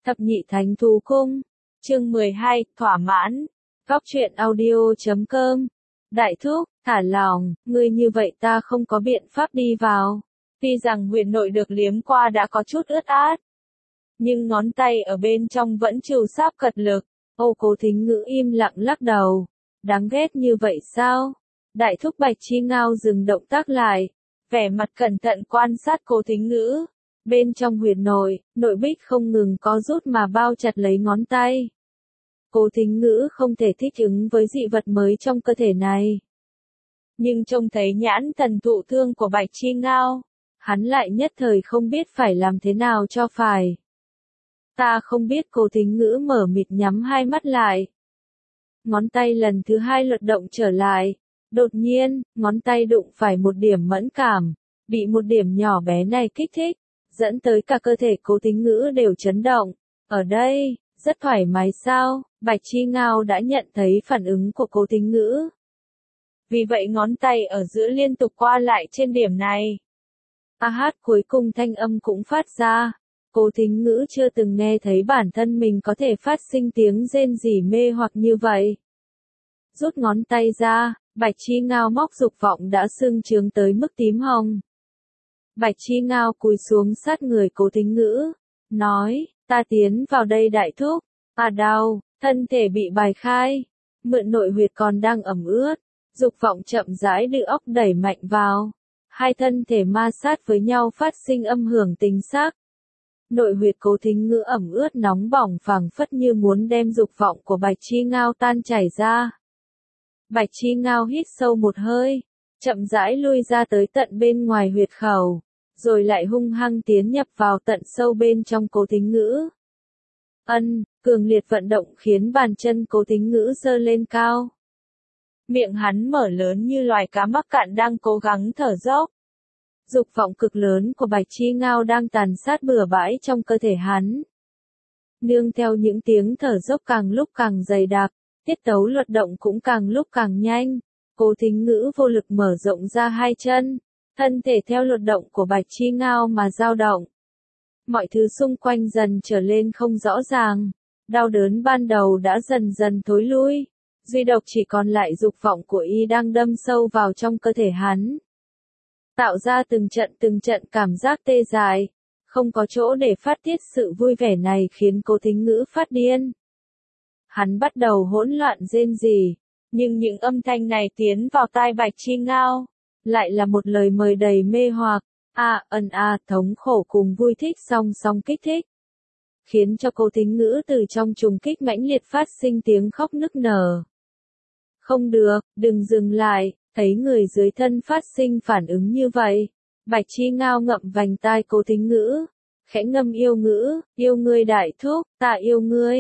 Thập nhị thánh thú cung. Chương 12, thỏa mãn. Góc truyện audio.com. Đại thúc, thả lòng, ngươi như vậy ta không có biện pháp đi vào. Tuy rằng huyệt nội được liếm qua đã có chút ướt át, nhưng ngón tay ở bên trong vẫn trừ sáp cật lực. Cố Thính Ngữ im lặng lắc đầu. Đáng ghét như vậy sao? Đại thúc Bạch Chi Ngao dừng động tác lại, vẻ mặt cẩn thận quan sát Cố Thính Ngữ. Bên trong huyệt nội, nội bích không ngừng có rút mà bao chặt lấy ngón tay. Cố Thính Ngữ không thể thích ứng với dị vật mới trong cơ thể này. Nhưng trông thấy nhãn thần thụ thương của Bạch Chi Ngao, hắn lại nhất thời không biết phải làm thế nào cho phải. Ta không biết. Cố Thính Ngữ mở mịt nhắm hai mắt lại. Ngón tay lần thứ hai luật động trở lại. Đột nhiên, ngón tay đụng phải một điểm mẫn cảm, bị một điểm nhỏ bé này kích thích, dẫn tới cả cơ thể Cố Thính Ngữ đều chấn động. Ở đây, rất thoải mái sao? Bạch Chi Ngao đã nhận thấy phản ứng của Cố Thính Ngữ. Vì vậy ngón tay ở giữa liên tục qua lại trên điểm này. Cuối cùng thanh âm cũng phát ra. Cố Thính Ngữ chưa từng nghe thấy bản thân mình có thể phát sinh tiếng rên rỉ mê hoặc như vậy. Rút ngón tay ra, Bạch Chi Ngao móc dục vọng đã sưng trướng tới mức tím hồng. Bạch Chi Ngao cúi xuống sát người Cố Thính Ngữ, nói, ta tiến vào đây đại thúc. Đau, thân thể bị bài khai, mượn nội huyệt còn đang ẩm ướt, dục vọng chậm rãi đưa óc đẩy mạnh vào. Hai thân thể ma sát với nhau phát sinh âm hưởng tình sắc. Nội huyệt Cố Thính Ngữ ẩm ướt nóng bỏng phảng phất như muốn đem dục vọng của Bạch Chi Ngao tan chảy ra. Bạch Chi Ngao hít sâu một hơi, chậm rãi lui ra tới tận bên ngoài huyệt khẩu, rồi lại hung hăng tiến nhập vào tận sâu bên trong Cố Thính Ngữ. Cường liệt vận động khiến bàn chân Cố Thính Ngữ giơ lên cao. Miệng hắn mở lớn như loài cá mắc cạn đang cố gắng thở dốc. Dục vọng cực lớn của Bạch Chi Ngao đang tàn sát bừa bãi trong cơ thể hắn. Nương theo những tiếng thở dốc càng lúc càng dày đặc, tiết tấu luật động cũng càng lúc càng nhanh. Cố Thính Ngữ vô lực mở rộng ra hai chân, thân thể theo luật động của Bạch Chi Ngao mà dao động. Mọi thứ xung quanh dần trở lên không rõ ràng, đau đớn ban đầu đã dần dần thối lui, duy độc chỉ còn lại dục vọng của y đang đâm sâu vào trong cơ thể hắn. Tạo ra từng trận cảm giác tê dại, không có chỗ để phát tiết sự vui vẻ này khiến Cố Thính Ngữ phát điên. Hắn bắt đầu hỗn loạn rên rỉ, nhưng những âm thanh này tiến vào tai Bạch Chi Ngao, lại là một lời mời đầy mê hoặc, thống khổ cùng vui thích song song kích thích, khiến cho Cố Thính Ngữ từ trong trùng kích mãnh liệt phát sinh tiếng khóc nức nở. Không được, đừng dừng lại. Thấy người dưới thân phát sinh phản ứng như vậy, Bạch Chi Ngao ngậm vành tai Cố Thính Ngữ, khẽ ngâm yêu ngữ, yêu ngươi đại thúc, ta yêu ngươi,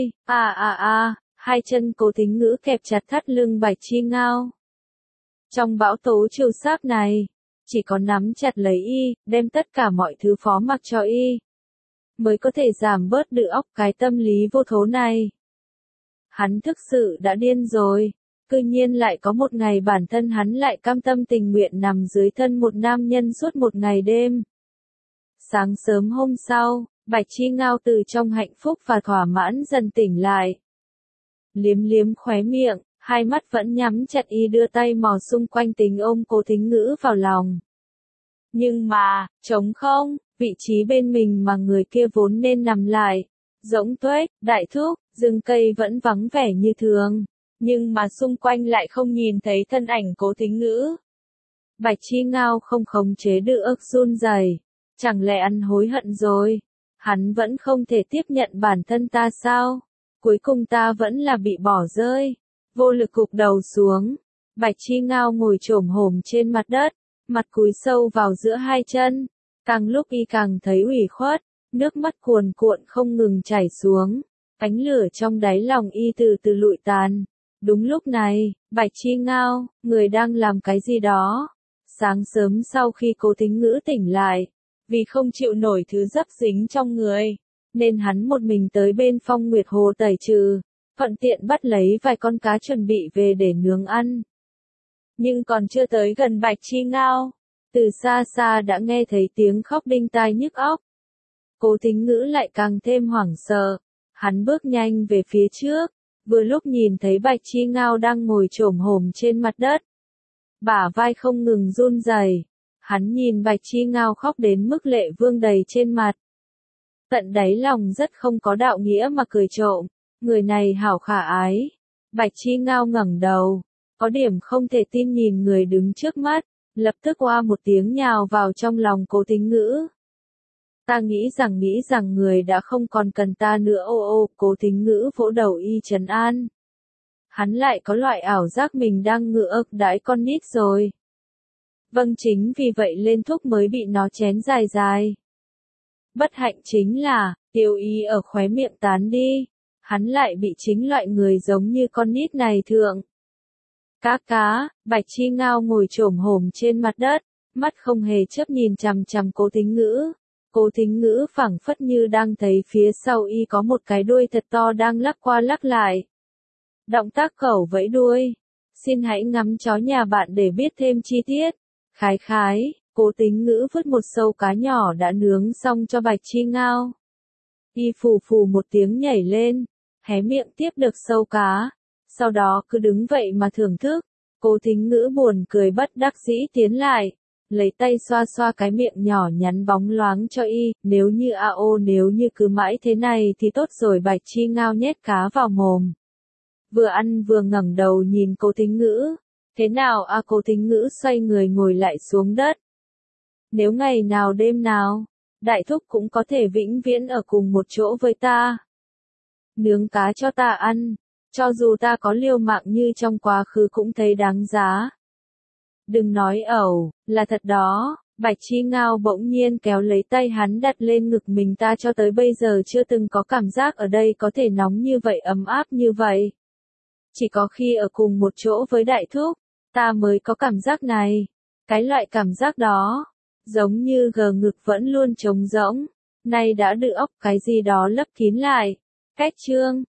hai chân Cố Thính Ngữ kẹp chặt thắt lưng Bạch Chi Ngao. Trong bão tố trêu sáp này, chỉ có nắm chặt lấy y, đem tất cả mọi thứ phó mặc cho y, mới có thể giảm bớt đự óc cái tâm lý vô thố này. Hắn thực sự đã điên rồi. Cư nhiên lại có một ngày bản thân hắn lại cam tâm tình nguyện nằm dưới thân một nam nhân suốt một ngày đêm. Sáng sớm hôm sau, Bạch Chi Ngao từ trong hạnh phúc và thỏa mãn dần tỉnh lại. Liếm liếm khóe miệng, hai mắt vẫn nhắm chặt y đưa tay mò xung quanh tính ôm Cố Thính Ngữ vào lòng. Nhưng mà, trống không, vị trí bên mình mà người kia vốn nên nằm lại, rỗng tuếch, đại thúc, rừng cây vẫn vắng vẻ như thường. Nhưng mà xung quanh lại không nhìn thấy thân ảnh Cố Thính Ngữ. Bạch Chi Ngao không khống chế được run rẩy, chẳng lẽ ăn hối hận rồi? Hắn vẫn không thể tiếp nhận bản thân ta sao? Cuối cùng ta vẫn là bị bỏ rơi. Vô lực gục đầu xuống, Bạch Chi Ngao ngồi chồm hổm trên mặt đất, mặt cúi sâu vào giữa hai chân. Càng lúc y càng thấy ủy khuất, nước mắt cuồn cuộn không ngừng chảy xuống, ánh lửa trong đáy lòng y từ từ lụi tàn. Đúng lúc này, Bạch Chi Ngao, người đang làm cái gì đó? Sáng sớm sau khi Cố Thính Ngữ tỉnh lại, vì không chịu nổi thứ dấp dính trong người, nên hắn một mình tới bên Phong Nguyệt Hồ tẩy trừ, thuận tiện bắt lấy vài con cá chuẩn bị về để nướng ăn. Nhưng còn chưa tới gần Bạch Chi Ngao, từ xa xa đã nghe thấy tiếng khóc đinh tai nhức óc. Cố Thính Ngữ lại càng thêm hoảng sợ, Hắn bước nhanh về phía trước, vừa lúc nhìn thấy Bạch Chi Ngao đang ngồi chồm hổm trên mặt đất. Bả vai không ngừng run rẩy. Hắn nhìn Bạch Chi Ngao khóc đến mức lệ vương đầy trên mặt. Tận đáy lòng rất không có đạo nghĩa mà cười trộm, người này hảo khả ái. Bạch Chi Ngao ngẩng đầu, có điểm không thể tin nhìn người đứng trước mắt, lập tức oa một tiếng nhào vào trong lòng Cố Tính Ngữ. Ta nghĩ rằng người đã không còn cần ta nữa ô ô, Cố Tính Ngữ vỗ đầu y trấn an. Hắn lại có loại ảo giác mình đang ngựa ức đãi con nít rồi. Vâng, chính vì vậy lên thuốc mới bị nó chén dài dài. Bất hạnh chính là, tiêu ý ở khóe miệng tán đi, hắn lại bị chính loại người giống như con nít này thượng. Cá, Bạch Chi Ngao ngồi chồm hổm trên mặt đất, mắt không hề chớp nhìn chằm chằm Cố Tính Ngữ. Cố Tính Ngữ phảng phất như đang thấy phía sau y có một cái đuôi thật to đang lắc qua lắc lại. Động tác cẩu vẫy đuôi. Xin hãy ngắm chó nhà bạn để biết thêm chi tiết. Khái, Cố Tính Ngữ vứt một sâu cá nhỏ đã nướng xong cho Bạch Chi Ngao. Y phù phù một tiếng nhảy lên, hé miệng tiếp được sâu cá, sau đó cứ đứng vậy mà thưởng thức. Cố Tính Ngữ buồn cười bất đắc dĩ tiến lại, lấy tay xoa xoa cái miệng nhỏ nhắn bóng loáng cho y, nếu như cứ mãi thế này thì tốt rồi. Bạch Chi Ngao nhét cá vào mồm. Vừa ăn vừa ngẩng đầu nhìn Cố Tính Ngữ. Thế nào Cố Tính Ngữ xoay người ngồi lại xuống đất. Nếu ngày nào đêm nào, đại thúc cũng có thể vĩnh viễn ở cùng một chỗ với ta. Nướng cá cho ta ăn, cho dù ta có liều mạng như trong quá khứ cũng thấy đáng giá. Đừng nói ẩu, là thật đó. Bạch Chi Ngao bỗng nhiên kéo lấy tay hắn đặt lên ngực mình, ta cho tới bây giờ chưa từng có cảm giác ở đây có thể nóng như vậy, ấm áp như vậy. Chỉ có khi ở cùng một chỗ với đại thúc, ta mới có cảm giác này. Cái loại cảm giác đó, giống như ngực vẫn luôn trống rỗng, nay đã được óc cái gì đó lấp kín lại. Cách chương